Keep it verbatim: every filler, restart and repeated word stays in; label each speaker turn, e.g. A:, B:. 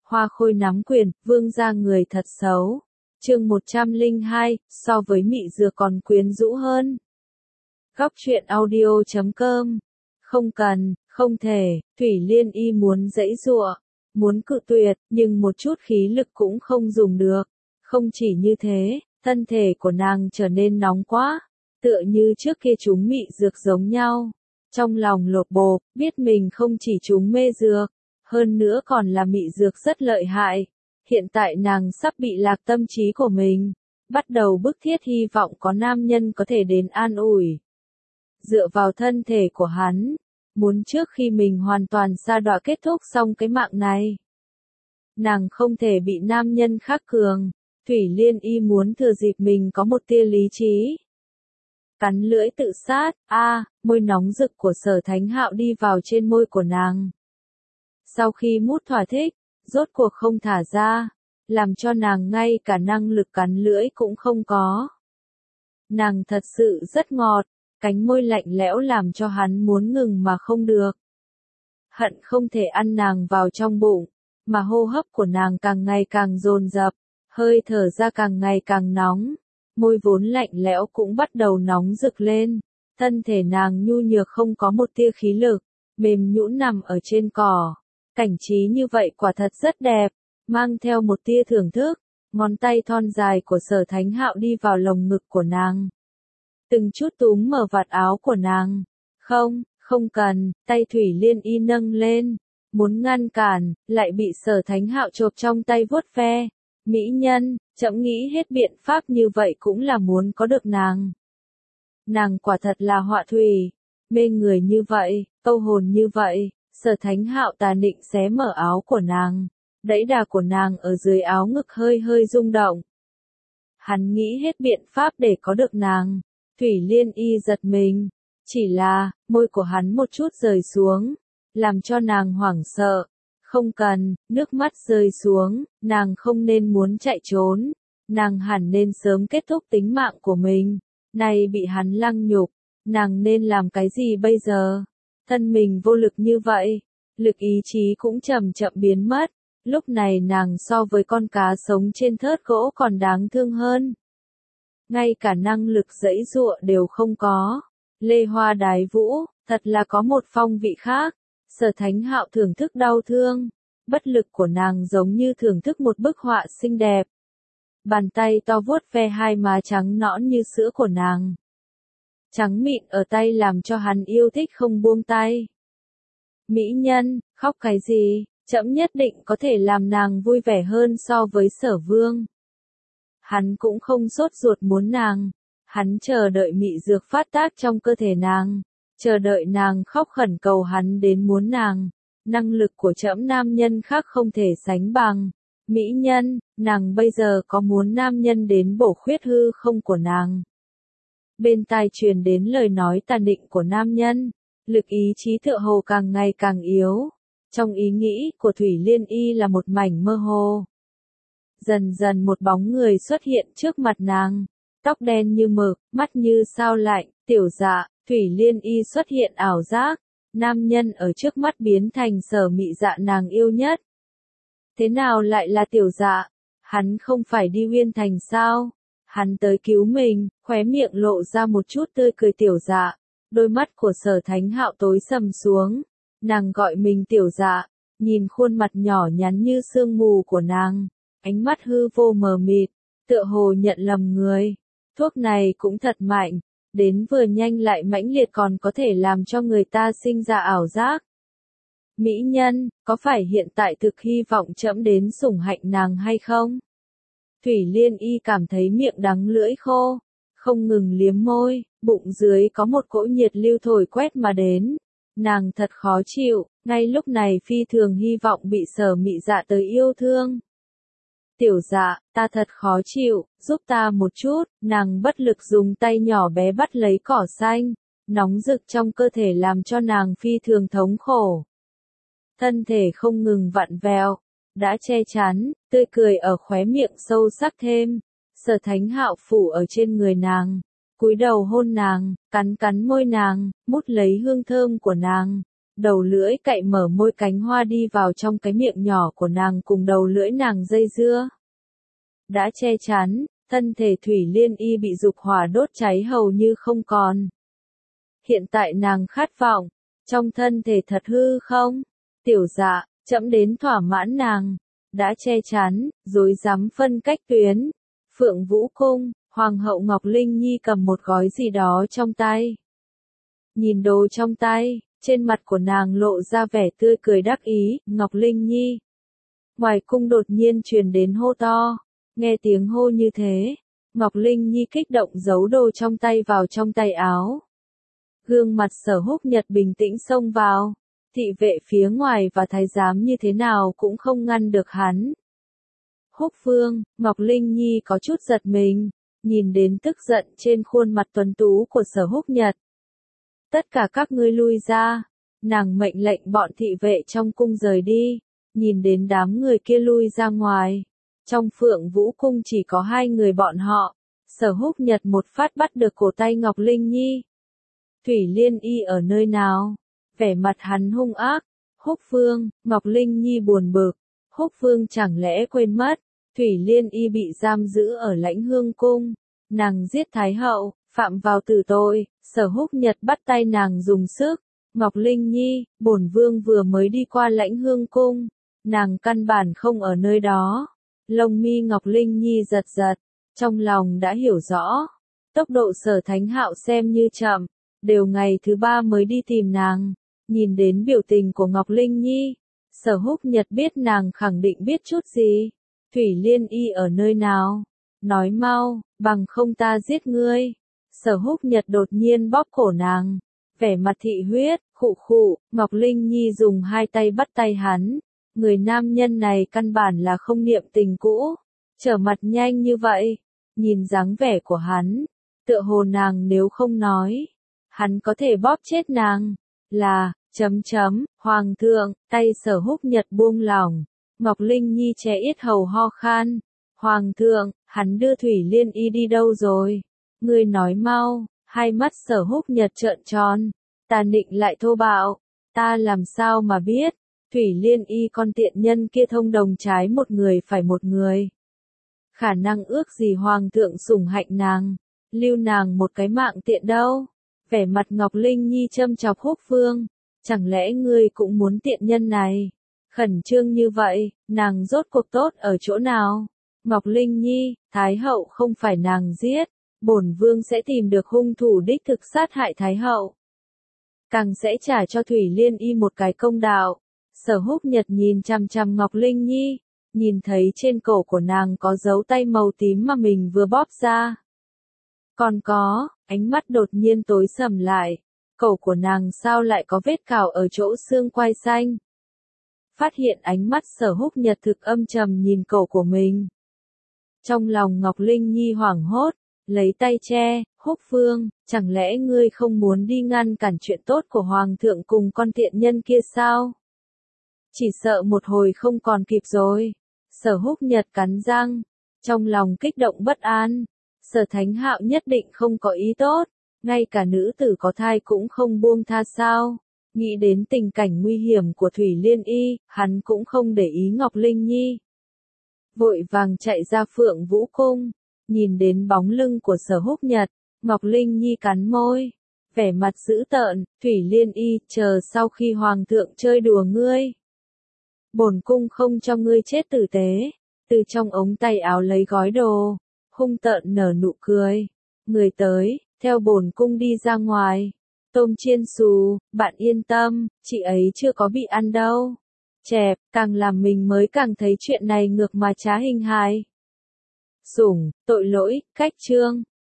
A: Hoa khôi nắm quyền, vương gia người thật xấu. Chương một trăm lẻ hai, so với mị dược còn quyến rũ hơn. Góc truyện audio chấm com. Không cần, không thể, Thủy Liên Y muốn giãy giụa, muốn cự tuyệt, nhưng một chút khí lực cũng không dùng được. Không chỉ như thế, thân thể của nàng trở nên nóng quá, tựa như trước kia chúng mị dược giống nhau. Trong lòng lột bột, biết mình không chỉ trúng mê dược, hơn nữa còn là mị dược rất lợi hại. Hiện tại nàng sắp bị lạc tâm trí của mình, bắt đầu bức thiết hy vọng có nam nhân có thể đến an ủi. Dựa vào thân thể của hắn, muốn trước khi mình hoàn toàn sa đọa kết thúc xong cái mạng này. Nàng không thể bị nam nhân khác cường, Thủy Liên Y muốn thừa dịp mình có một tia lý trí. Cắn lưỡi tự sát, a, à, môi nóng rực của Sở Thánh Hạo đi vào trên môi của nàng. Sau khi mút thỏa thích, rốt cuộc không thả ra, làm cho nàng ngay cả năng lực cắn lưỡi cũng không có. Nàng thật sự rất ngọt, cánh môi lạnh lẽo làm cho hắn muốn ngừng mà không được. Hận không thể ăn nàng vào trong bụng, mà hô hấp của nàng càng ngày càng dồn dập, hơi thở ra càng ngày càng nóng, môi vốn lạnh lẽo cũng bắt đầu nóng rực lên, thân thể nàng nhu nhược không có một tia khí lực, mềm nhũn nằm ở trên cỏ. Cảnh trí như vậy quả thật rất đẹp, mang theo một tia thưởng thức, ngón tay thon dài của Sở Thánh Hạo đi vào lồng ngực của nàng. Từng chút túm mở vạt áo của nàng. Không, không cần, tay Thủy Liên Y nâng lên, muốn ngăn cản, lại bị Sở Thánh Hạo chộp trong tay vuốt ve. Mỹ nhân, trẫm nghĩ hết biện pháp như vậy cũng là muốn có được nàng. Nàng quả thật là họa thủy, mê người như vậy, câu hồn như vậy. Sở Thánh Hạo tà nịnh xé mở áo của nàng, đẫy đà của nàng ở dưới áo ngực hơi hơi rung động. Hắn nghĩ hết biện pháp để có được nàng. Thủy Liên Y giật mình, chỉ là, môi của hắn một chút rời xuống, làm cho nàng hoảng sợ. Không cần, nước mắt rơi xuống, nàng không nên muốn chạy trốn, nàng hẳn nên sớm kết thúc tính mạng của mình. Này bị hắn lăng nhục, nàng nên làm cái gì bây giờ? Thân mình vô lực như vậy, lực ý chí cũng chậm chậm biến mất, lúc này nàng so với con cá sống trên thớt gỗ còn đáng thương hơn. Ngay cả năng lực giãy giụa đều không có. Lê Hoa đái vũ, thật là có một phong vị khác. Sở Thánh Hạo thưởng thức đau thương, bất lực của nàng giống như thưởng thức một bức họa xinh đẹp. Bàn tay to vuốt ve hai má trắng nõn như sữa của nàng. Trắng mịn ở tay làm cho hắn yêu thích không buông tay. Mỹ nhân, khóc cái gì, trẫm nhất định có thể làm nàng vui vẻ hơn so với Sở Vương. Hắn cũng không sốt ruột muốn nàng, hắn chờ đợi mị dược phát tác trong cơ thể nàng, chờ đợi nàng khóc khẩn cầu hắn đến muốn nàng. Năng lực của trẫm nam nhân khác không thể sánh bằng. Mỹ nhân, nàng bây giờ có muốn nam nhân đến bổ khuyết hư không của nàng? Bên tai truyền đến lời nói tàn định của nam nhân, lực ý chí tựa hồ càng ngày càng yếu. Trong ý nghĩ của Thủy Liên Y là một mảnh mơ hồ. Dần dần một bóng người xuất hiện trước mặt nàng, tóc đen như mực, mắt như sao lạnh, tiểu dạ. Thủy Liên Y xuất hiện ảo giác, nam nhân ở trước mắt biến thành Sở Mị Dạ nàng yêu nhất. Thế nào lại là tiểu dạ? Hắn không phải đi Uyên Thành sao? Hắn tới cứu mình, khóe miệng lộ ra một chút tươi cười tiểu dạ. Đôi mắt của Sở Thánh Hạo tối sầm xuống. Nàng gọi mình tiểu dạ, nhìn khuôn mặt nhỏ nhắn như sương mù của nàng, ánh mắt hư vô mờ mịt, tựa hồ nhận lầm người. Thuốc này cũng thật mạnh, đến vừa nhanh lại mãnh liệt còn có thể làm cho người ta sinh ra ảo giác. Mỹ nhân, có phải hiện tại thực hy vọng trẫm đến sủng hạnh nàng hay không? Thủy Liên Y cảm thấy miệng đắng lưỡi khô, không ngừng liếm môi, bụng dưới có một cỗ nhiệt lưu thổi quét mà đến. Nàng thật khó chịu, ngay lúc này phi thường hy vọng bị Sở Mị Dạ tới yêu thương. Tiểu dạ, ta thật khó chịu, giúp ta một chút. Nàng bất lực dùng tay nhỏ bé bắt lấy cỏ xanh, nóng rực trong cơ thể làm cho nàng phi thường thống khổ. Thân thể không ngừng vặn vẹo, đã che chắn, tươi cười ở khóe miệng sâu sắc thêm. Sở Thánh Hạo phủ ở trên người nàng, cúi đầu hôn nàng, cắn cắn môi nàng, mút lấy hương thơm của nàng. đầu lưỡi cạy mở môi cánh hoa đi vào trong cái miệng nhỏ của nàng cùng đầu lưỡi nàng dây dưa. Đã che chắn, thân thể Thủy Liên Y bị dục hỏa đốt cháy hầu như không còn. Hiện tại nàng khát vọng, trong thân thể thật hư không? Tiểu Dạ, trẫm đến thỏa mãn nàng, đã che chắn, rồi dám phân cách tuyến. Phượng Vũ Cung, Hoàng hậu Ngọc Linh Nhi cầm một gói gì đó trong tay. Nhìn đồ trong tay, trên mặt của nàng lộ ra vẻ tươi cười đắc ý, Ngọc Linh Nhi. Ngoài cung đột nhiên truyền đến hô to, nghe tiếng hô như thế, Ngọc Linh Nhi kích động giấu đồ trong tay vào trong tay áo. Gương mặt Sở Húc Nhật bình tĩnh xông vào, thị vệ phía ngoài và thái giám như thế nào cũng không ngăn được hắn. Húc Vương, Ngọc Linh Nhi có chút giật mình, nhìn đến tức giận trên khuôn mặt tuấn tú của Sở Húc Nhật. Tất cả các ngươi lui ra, nàng mệnh lệnh bọn thị vệ trong cung rời đi, nhìn đến đám người kia lui ra ngoài. Trong Phượng Vũ Cung chỉ có hai người bọn họ, Sở Húc Nhật một phát bắt được cổ tay Ngọc Linh Nhi. Thủy Liên Y ở nơi nào? Vẻ mặt hắn hung ác. Húc Vương, Ngọc Linh Nhi buồn bực. Húc Vương chẳng lẽ quên mất, Thủy Liên Y bị giam giữ ở Lãnh Hương Cung. Nàng giết Thái Hậu, phạm vào tử tội, Sở Húc Nhật bắt tay nàng dùng sức. Ngọc Linh Nhi, bổn vương vừa mới đi qua Lãnh Hương Cung. Nàng căn bản không ở nơi đó. Lông mi Ngọc Linh Nhi giật giật, trong lòng đã hiểu rõ. Tốc độ Sở Thánh Hạo xem như chậm, đều ngày thứ ba mới đi tìm nàng. Nhìn đến biểu tình của Ngọc Linh Nhi, Sở Húc Nhật biết nàng khẳng định biết chút gì. Thủy Liên Y ở nơi nào? Nói mau, bằng không ta giết ngươi. Sở Húc Nhật đột nhiên bóp cổ nàng, vẻ mặt thị huyết, khụ khụ. Ngọc Linh Nhi dùng hai tay bắt tay hắn. Người nam nhân này căn bản là không niệm tình cũ, trở mặt nhanh như vậy, nhìn dáng vẻ của hắn, tựa hồ nàng nếu không nói, hắn có thể bóp chết nàng, là, chấm chấm, Hoàng thượng, tay Sở Húc Nhật buông lỏng, Ngọc Linh Nhi che yết hầu ho khan, Hoàng thượng, hắn đưa Thủy Liên Y đi đâu rồi, ngươi nói mau, hai mắt Sở Húc Nhật trợn tròn, ta nịnh lại thô bạo, ta làm sao mà biết. Thủy Liên Y con tiện nhân kia thông đồng trái một người phải một người. Khả năng ước gì Hoàng thượng sủng hạnh nàng, lưu nàng một cái mạng tiện đâu. Vẻ mặt Ngọc Linh Nhi châm chọc Húc Vương, chẳng lẽ ngươi cũng muốn tiện nhân này? Khẩn trương như vậy, nàng rốt cuộc tốt ở chỗ nào? Ngọc Linh Nhi, Thái Hậu không phải nàng giết, bổn vương sẽ tìm được hung thủ đích thực sát hại Thái Hậu. Càng sẽ trả cho Thủy Liên Y một cái công đạo. Sở Húc Nhật nhìn chằm chằm Ngọc Linh Nhi, nhìn thấy trên cổ của nàng có dấu tay màu tím mà mình vừa bóp ra. Còn có, ánh mắt đột nhiên tối sầm lại, cổ của nàng sao lại có vết cào ở chỗ xương quai xanh. Phát hiện ánh mắt Sở Húc Nhật thực âm trầm nhìn cổ của mình. Trong lòng Ngọc Linh Nhi hoảng hốt, lấy tay che, Húc Vương, chẳng lẽ ngươi không muốn đi ngăn cản chuyện tốt của Hoàng thượng cùng con tiện nhân kia sao? Chỉ sợ một hồi không còn kịp rồi. Sở Húc Nhật cắn răng, trong lòng kích động bất an. Sở Thánh Hạo nhất định không có ý tốt, ngay cả nữ tử có thai cũng không buông tha sao. Nghĩ đến tình cảnh nguy hiểm của Thủy Liên Y, hắn cũng không để ý Ngọc Linh Nhi. Vội vàng chạy ra Phượng Vũ Cung, nhìn đến bóng lưng của Sở Húc Nhật, Ngọc Linh Nhi cắn môi, vẻ mặt dữ tợn, Thủy Liên Y, chờ sau khi Hoàng thượng chơi đùa ngươi. Bổn cung không cho ngươi chết tử tế, từ trong ống tay áo lấy gói đồ, hung tợn nở nụ cười. Người tới, theo bổn cung đi ra ngoài. Tôm chiên xù, bạn yên tâm, chị ấy chưa có bị ăn đâu. Chẹp, càng làm mình mới càng thấy chuyện này ngược mà trá hình hài. Sủng, tội lỗi, cách chương.